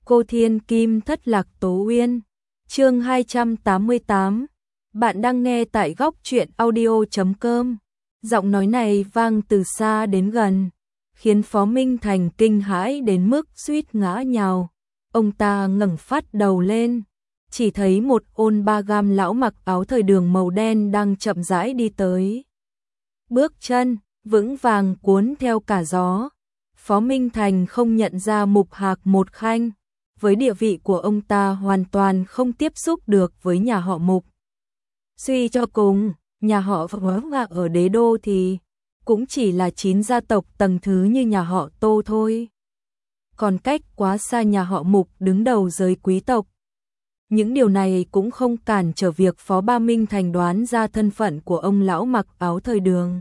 Cô Thiên Kim thất lạc Tố Uyên. Chương 288. Bạn đang nghe tại góc truyện audio.com. Giọng nói này vang từ xa đến gần, khiến Phó Minh Thành kinh hãi đến mức suýt ngã nhào. Ông ta ngẩng phát đầu lên, chỉ thấy một ôn ba gam lão mặc áo thời đường màu đen đang chậm rãi đi tới. Bước chân vững vàng cuốn theo cả gió. Phó Minh Thành không nhận ra Mục Hạc một Khanh, với địa vị của ông ta hoàn toàn không tiếp xúc được với nhà họ Mục. Suy cho cùng, nhà họ Phó ở đế đô thì cũng chỉ là 9 gia tộc tầng thứ như nhà họ Tô thôi. Còn cách quá xa nhà họ Mục đứng đầu giới quý tộc. Những điều này cũng không cản trở việc Phó Ba Minh Thành đoán ra thân phận của ông lão mặc áo thời đường.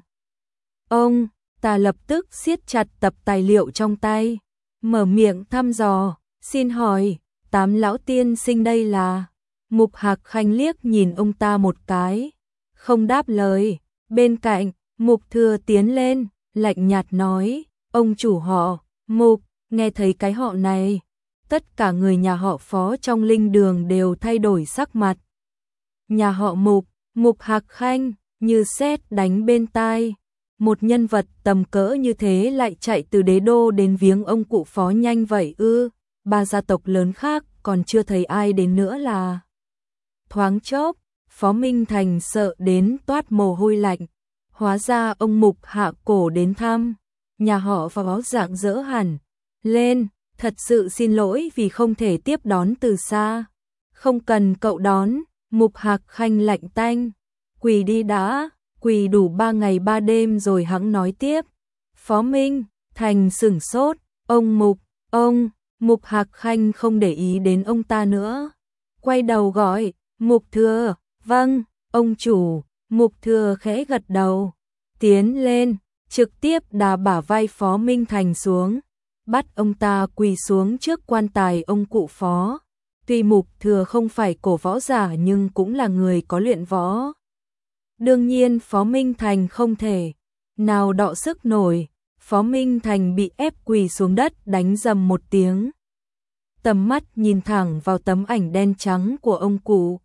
Ông ta lập tức siết chặt tập tài liệu trong tay, mở miệng thăm dò, xin hỏi, Tám lão tiên sinh đây là? Mục Hạc Khanh liếc nhìn ông ta một cái, không đáp lời. Bên cạnh, Mục Thừa tiến lên, lạnh nhạt nói, ông chủ họ, Mục, nghe thấy cái họ này, tất cả người nhà họ Phó trong linh đường đều thay đổi sắc mặt. Nhà họ Mục, Mục Hạc Khanh, như sét đánh bên tai. Một nhân vật tầm cỡ như thế lại chạy từ đế đô đến viếng ông cụ Phó nhanh vậy ư? Ba gia tộc lớn khác còn chưa thấy ai đến nữa là. Thoáng chốc, Phó Minh Thành sợ đến toát mồ hôi lạnh. Hóa ra ông Mục hạ cổ đến thăm. Nhà họ Phó rạng rỡ hẳn lên, thật sự xin lỗi vì không thể tiếp đón từ xa. Không cần cậu đón, Mục Hạc Khanh lạnh tanh. Quỳ đi đã, quỳ đủ 3 ngày 3 đêm rồi hẵng nói tiếp. Phó Minh Thành sửng sốt, ông Mục Hạc Khanh không để ý đến ông ta nữa. Quay đầu gọi, Mục Thừa, vâng, ông chủ. Mục Thừa khẽ gật đầu, tiến lên, trực tiếp đá bả vai Phó Minh Thành xuống, bắt ông ta quỳ xuống trước quan tài ông cụ Phó. Tuy Mục Thừa không phải cổ võ giả nhưng cũng là người có luyện võ. Đương nhiên Phó Minh Thành không thể nào đọ sức nổi. Phó Minh Thành bị ép quỳ xuống đất đánh rầm một tiếng. Tầm mắt nhìn thẳng vào tấm ảnh đen trắng của ông cụ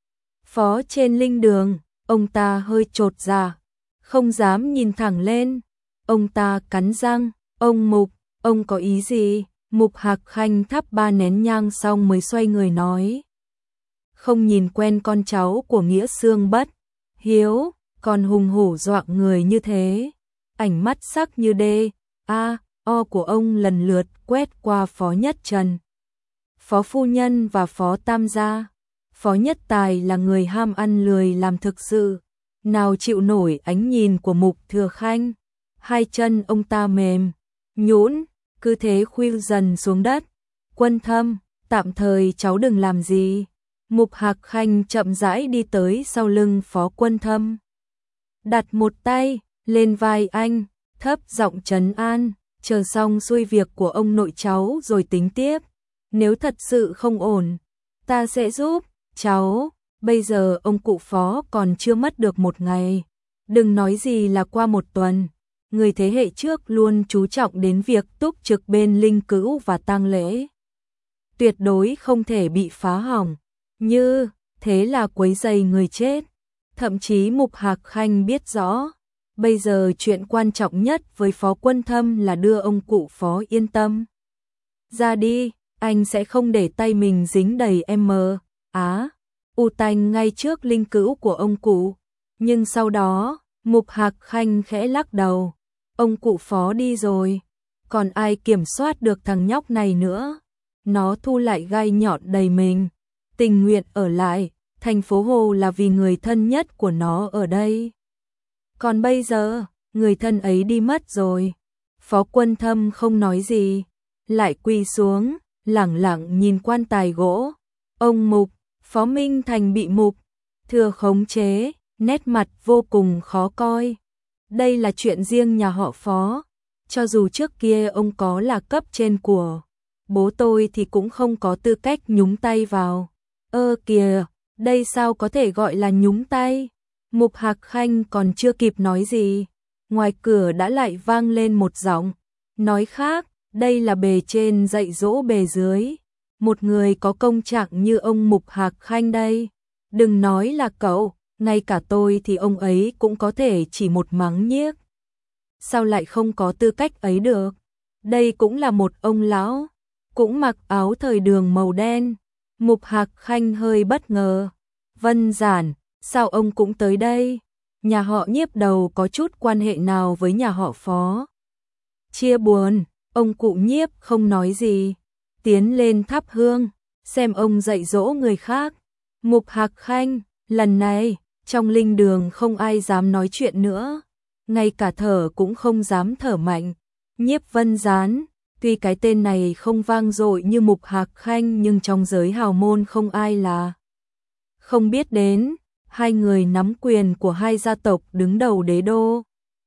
Phó trên linh đường, ông ta hơi chột dạ, không dám nhìn thẳng lên. Ông ta cắn răng, ông Mục, ông có ý gì? Mục Hạc Khanh thắp 3 nén nhang xong mới xoay người nói. Không nhìn quen con cháu của Nghĩa Xương Bất Hiếu, còn hùng hổ dọa người như thế. Ánh mắt sắc như đê, o của ông lần lượt quét qua Phó Nhất Trần, Phó Phu Nhân và Phó Tam Gia. Phó Nhất Tài là người ham ăn lười làm thực sự, nào chịu nổi ánh nhìn của Mục Thừa Khanh. Hai chân ông ta mềm, nhũn, cứ thế khuỵu dần xuống đất. Quân Thâm, tạm thời cháu đừng làm gì. Mục Hạc Khanh chậm rãi đi tới sau lưng Phó Quân Thâm, đặt một tay lên vai anh, thấp giọng trấn an, chờ xong xuôi việc của ông nội cháu rồi tính tiếp. Nếu thật sự không ổn, ta sẽ giúp cháu. Bây giờ ông cụ Phó còn chưa mất được 1 ngày, đừng nói gì là qua 1 tuần. Người thế hệ trước luôn chú trọng đến việc túc trực bên linh cữu và tang lễ, tuyệt đối không thể bị phá hỏng, như thế là quấy rầy người chết. Thậm chí Mục Hạc Khanh biết rõ, bây giờ chuyện quan trọng nhất với Phó Quân Thâm là đưa ông cụ Phó yên tâm ra đi, anh sẽ không để tay mình dính đầy u tanh ngay trước linh cữu của ông cụ. Nhưng sau đó, Mục Hạc Khanh khẽ lắc đầu, ông cụ Phó đi rồi, còn ai kiểm soát được thằng nhóc này nữa. Nó thu lại gai nhọn đầy mình, tình nguyện ở lại thành phố Hồ là vì người thân nhất của nó ở đây. Còn bây giờ, người thân ấy đi mất rồi. Phó Quân Thâm không nói gì, lại quỳ xuống, lẳng lặng nhìn quan tài gỗ. Ông Mục, Phó Minh Thành bị Mục Thừa khống chế, nét mặt vô cùng khó coi. Đây là chuyện riêng nhà họ Phó, cho dù trước kia ông có là cấp trên của bố tôi thì cũng không có tư cách nhúng tay vào. Kìa, đây sao có thể gọi là nhúng tay? Mục Hạc Khanh còn chưa kịp nói gì, ngoài cửa đã lại vang lên một giọng nói khác, đây là bề trên dạy dỗ bề dưới. một người có công trạng như ông Mục Hạc Khanh đây. Đừng nói là cậu, ngay cả tôi thì ông ấy cũng có thể chỉ một mắng nhiếc. Sao lại không có tư cách ấy được? Đây cũng là một ông lão, cũng mặc áo thời đường màu đen. Mục Hạc Khanh hơi bất ngờ. Vân Giản, sao ông cũng tới đây? Nhà họ Nhiếp đầu có chút quan hệ nào với nhà họ Phó? Chia buồn, ông cụ Nhiếp không nói gì, tiến lên thắp hương, xem ông dạy dỗ người khác. Mục Hạc Khanh, lần này, trong linh đường không ai dám nói chuyện nữa, ngay cả thở cũng không dám thở mạnh. Nhiếp Vân Gián, tuy cái tên này không vang dội như Mục Hạc Khanh nhưng trong giới hào môn không ai là không biết đến. Hai người nắm quyền của hai gia tộc đứng đầu đế đô,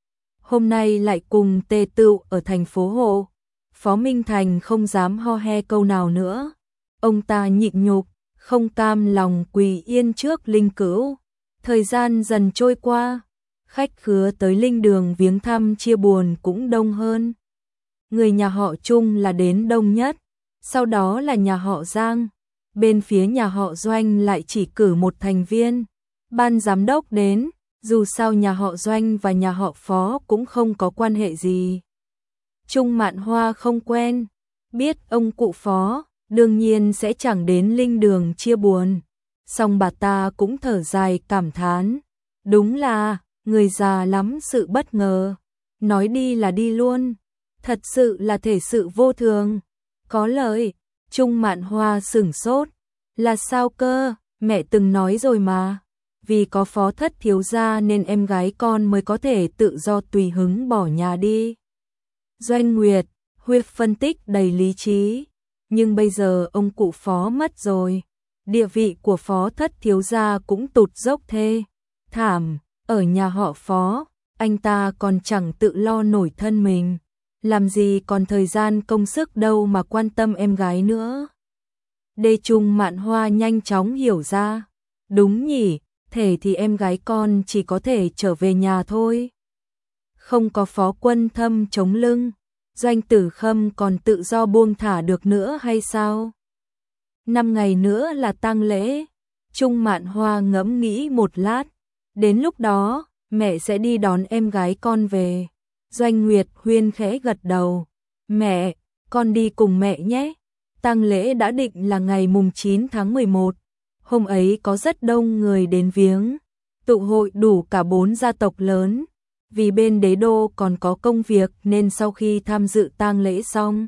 hôm nay lại cùng tề tựu ở thành phố Hộ. Phó Minh Thành không dám ho he câu nào nữa. Ông ta nhịn nhục, không cam lòng quỳ yên trước linh cữu. Thời gian dần trôi qua, khách khứa tới linh đường viếng thăm chia buồn cũng đông hơn. Người nhà họ Trung là đến đông nhất, sau đó là nhà họ Giang. Bên phía nhà họ Doanh lại chỉ cử một thành viên, ban giám đốc đến, dù sao nhà họ Doanh và nhà họ Phó cũng không có quan hệ gì. Trung Mạn Hoa không quen, biết ông cụ Phó, đương nhiên sẽ chẳng đến linh đường chia buồn. Song bà ta cũng thở dài cảm thán, đúng là, người già lắm sự bất ngờ, nói đi là đi luôn, thật sự là thể sự vô thường. Có lời, Trung Mạn Hoa sửng sốt, là sao cơ, mẹ từng nói rồi mà. Vì có Phó thất thiếu gia nên em gái con mới có thể tự do tùy hứng bỏ nhà đi. Doanh Nguyệt, huyết phân tích đầy lý trí. Nhưng bây giờ ông cụ Phó mất rồi. Địa vị của Phó thất thiếu gia cũng tụt dốc thê. Thảm, ở nhà họ Phó, anh ta còn chẳng tự lo nổi thân mình. Làm gì còn thời gian công sức đâu mà quan tâm em gái nữa. Đê Trung Mạn Hoa nhanh chóng hiểu ra. Đúng nhỉ, thể thì em gái con chỉ có thể trở về nhà thôi. Không có Phó Quân Thâm chống lưng, Doanh Tử Khâm còn tự do buông thả được nữa hay sao? 5 ngày nữa là tang lễ. Trung Mạn Hoa ngẫm nghĩ một lát. Đến lúc đó, mẹ sẽ đi đón em gái con về. Doanh Nguyệt Huyên khẽ gật đầu. Mẹ, con đi cùng mẹ nhé. Tang lễ đã định là ngày mùng 9 tháng 11. Hôm ấy có rất đông người đến viếng, tụ hội đủ cả 4 gia tộc lớn. Vì bên đế đô còn có công việc nên sau khi tham dự tang lễ xong,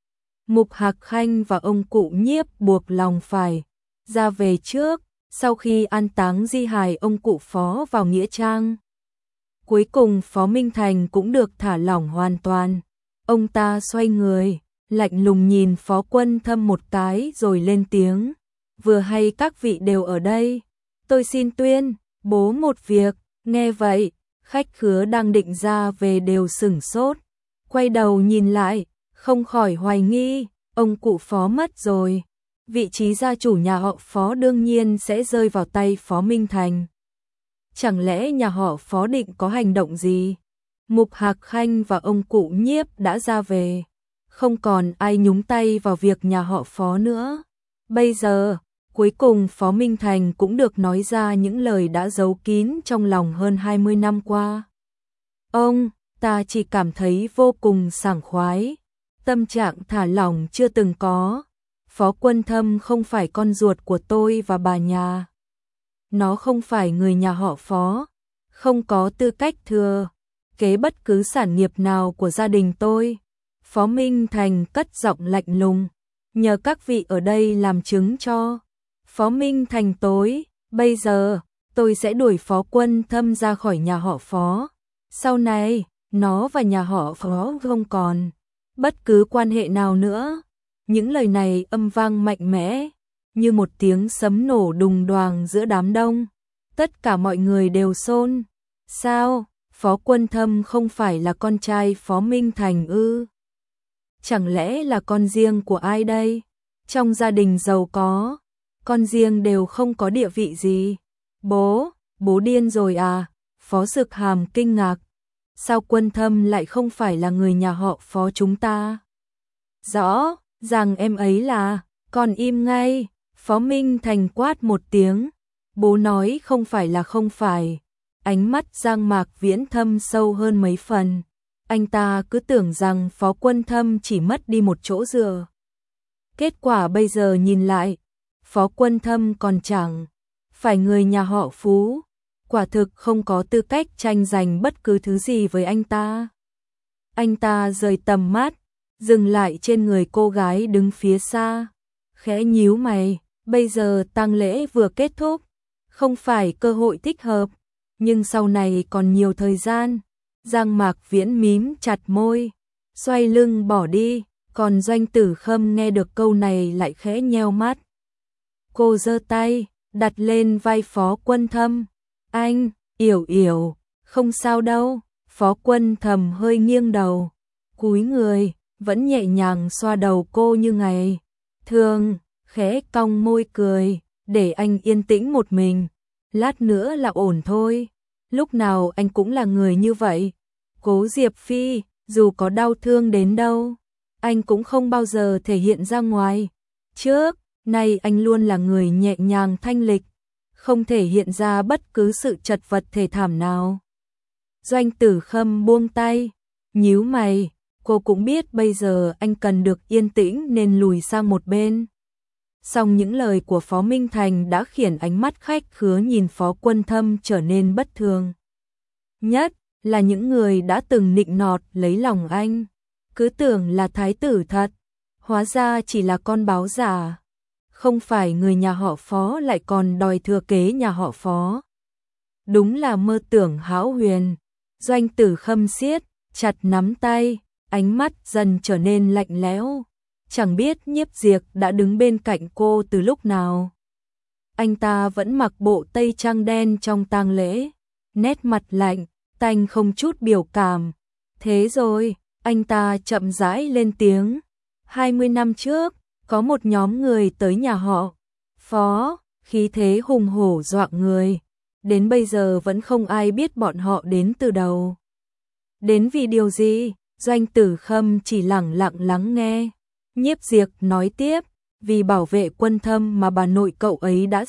Mục Hạc Khanh và ông cụ Nhiếp buộc lòng phải ra về trước, sau khi an táng di hài ông cụ Phó vào nghĩa trang. Cuối cùng Phó Minh Thành cũng được thả lỏng hoàn toàn. Ông ta xoay người, lạnh lùng nhìn Phó Quân Thâm một cái rồi lên tiếng. Vừa hay các vị đều ở đây, tôi xin tuyên bố một việc. Nghe vậy, khách khứa đang định ra về đều sửng sốt, quay đầu nhìn lại, không khỏi hoài nghi, ông cụ Phó mất rồi, vị trí gia chủ nhà họ Phó đương nhiên sẽ rơi vào tay Phó Minh Thành. Chẳng lẽ nhà họ Phó định có hành động gì? Mục Hạc Khanh và ông cụ Nhiếp đã ra về, không còn ai nhúng tay vào việc nhà họ Phó nữa. Bây giờ, cuối cùng Phó Minh Thành cũng được nói ra những lời đã giấu kín trong lòng hơn 20 năm qua. Ông, ta chỉ cảm thấy vô cùng sảng khoái, tâm trạng thả lỏng chưa từng có. Phó Quân Thâm không phải con ruột của tôi và bà nhà. Nó không phải người nhà họ Phó, không có tư cách thừa kế bất cứ sản nghiệp nào của gia đình tôi. Phó Minh Thành cất giọng lạnh lùng, nhờ các vị ở đây làm chứng cho. Phó Minh Thành tối, bây giờ, tôi sẽ đuổi Phó Quân Thâm ra khỏi nhà họ Phó. Sau này, nó và nhà họ Phó không còn bất cứ quan hệ nào nữa. Những lời này âm vang mạnh mẽ, như một tiếng sấm nổ đùng đoàng giữa đám đông. Tất cả mọi người đều xôn. Sao, Phó Quân Thâm không phải là con trai Phó Minh Thành ư? Chẳng lẽ là con riêng của ai đây? Trong gia đình giàu có, con riêng đều không có địa vị gì. Bố điên rồi à? Phó Sực Hàm kinh ngạc. Sao Quân Thâm lại không phải là người nhà họ Phó chúng ta? Rõ ràng em ấy là Còn im ngay, Phó Minh Thành quát một tiếng. Bố nói không phải là không phải. Ánh mắt Giang Mạc Viễn thâm sâu hơn mấy phần. Anh ta cứ tưởng rằng Phó Quân Thâm chỉ mất đi một chỗ dựa. Kết quả bây giờ nhìn lại, Phó Quân Thâm còn chẳng phải người nhà họ Phú, quả thực không có tư cách tranh giành bất cứ thứ gì với anh ta. Anh ta rời tầm mắt, dừng lại trên người cô gái đứng phía xa, khẽ nhíu mày, bây giờ tang lễ vừa kết thúc, không phải cơ hội thích hợp, nhưng sau này còn nhiều thời gian. Giang Mạc Viễn mím chặt môi, xoay lưng bỏ đi, còn Doanh Tử Khâm nghe được câu này lại khẽ nheo mắt. Cô giơ tay, đặt lên vai Phó Quân Thâm. Anh, Yểu Yểu, không sao đâu. Phó Quân Thâm hơi nghiêng đầu, cúi người, vẫn nhẹ nhàng xoa đầu cô như ngày thường, khẽ cong môi cười, để anh yên tĩnh một mình. Lát nữa là ổn thôi. Lúc nào anh cũng là người như vậy. Cố Diệp Phi, dù có đau thương đến đâu, anh cũng không bao giờ thể hiện ra ngoài. Trước nay anh luôn là người nhẹ nhàng thanh lịch, không thể hiện ra bất cứ sự chật vật thê thảm nào. Doanh Tử Khâm buông tay, nhíu mày, cô cũng biết bây giờ anh cần được yên tĩnh nên lùi sang một bên. Song những lời của Phó Minh Thành đã khiến ánh mắt khách khứa nhìn Phó Quân Thâm trở nên bất thường. Nhất là những người đã từng nịnh nọt lấy lòng anh, cứ tưởng là thái tử thật, hóa ra chỉ là con báo giả. Không phải người nhà họ Phó lại còn đòi thừa kế nhà họ Phó. Đúng là mơ tưởng hão huyền. Doanh Tử Khâm siết chặt nắm tay, ánh mắt dần trở nên lạnh lẽo. Chẳng biết Nhiếp Diệp đã đứng bên cạnh cô từ lúc nào. Anh ta vẫn mặc bộ tây trang đen trong tang lễ, nét mặt lạnh, tanh không chút biểu cảm. Thế rồi, anh ta chậm rãi lên tiếng. 20 năm trước, có một nhóm người tới nhà họ Phó, khí thế hùng hổ dọa người. Đến bây giờ vẫn không ai biết bọn họ đến từ đâu. Đến vì điều gì? Doanh Tử Khâm chỉ lẳng lặng lắng nghe. Nhiếp Diệp nói tiếp, vì bảo vệ Quân Thâm mà bà nội cậu ấy đã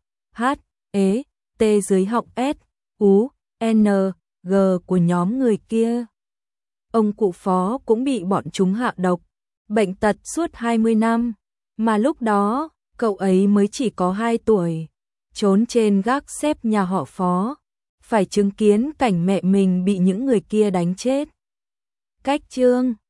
T dưới họng G của nhóm người kia. Ông cụ Phó cũng bị bọn chúng hạ độc, bệnh tật suốt 20 năm, mà lúc đó, cậu ấy mới chỉ có 2 tuổi, trốn trên gác xếp nhà họ Phó, phải chứng kiến cảnh mẹ mình bị những người kia đánh chết. Cách chương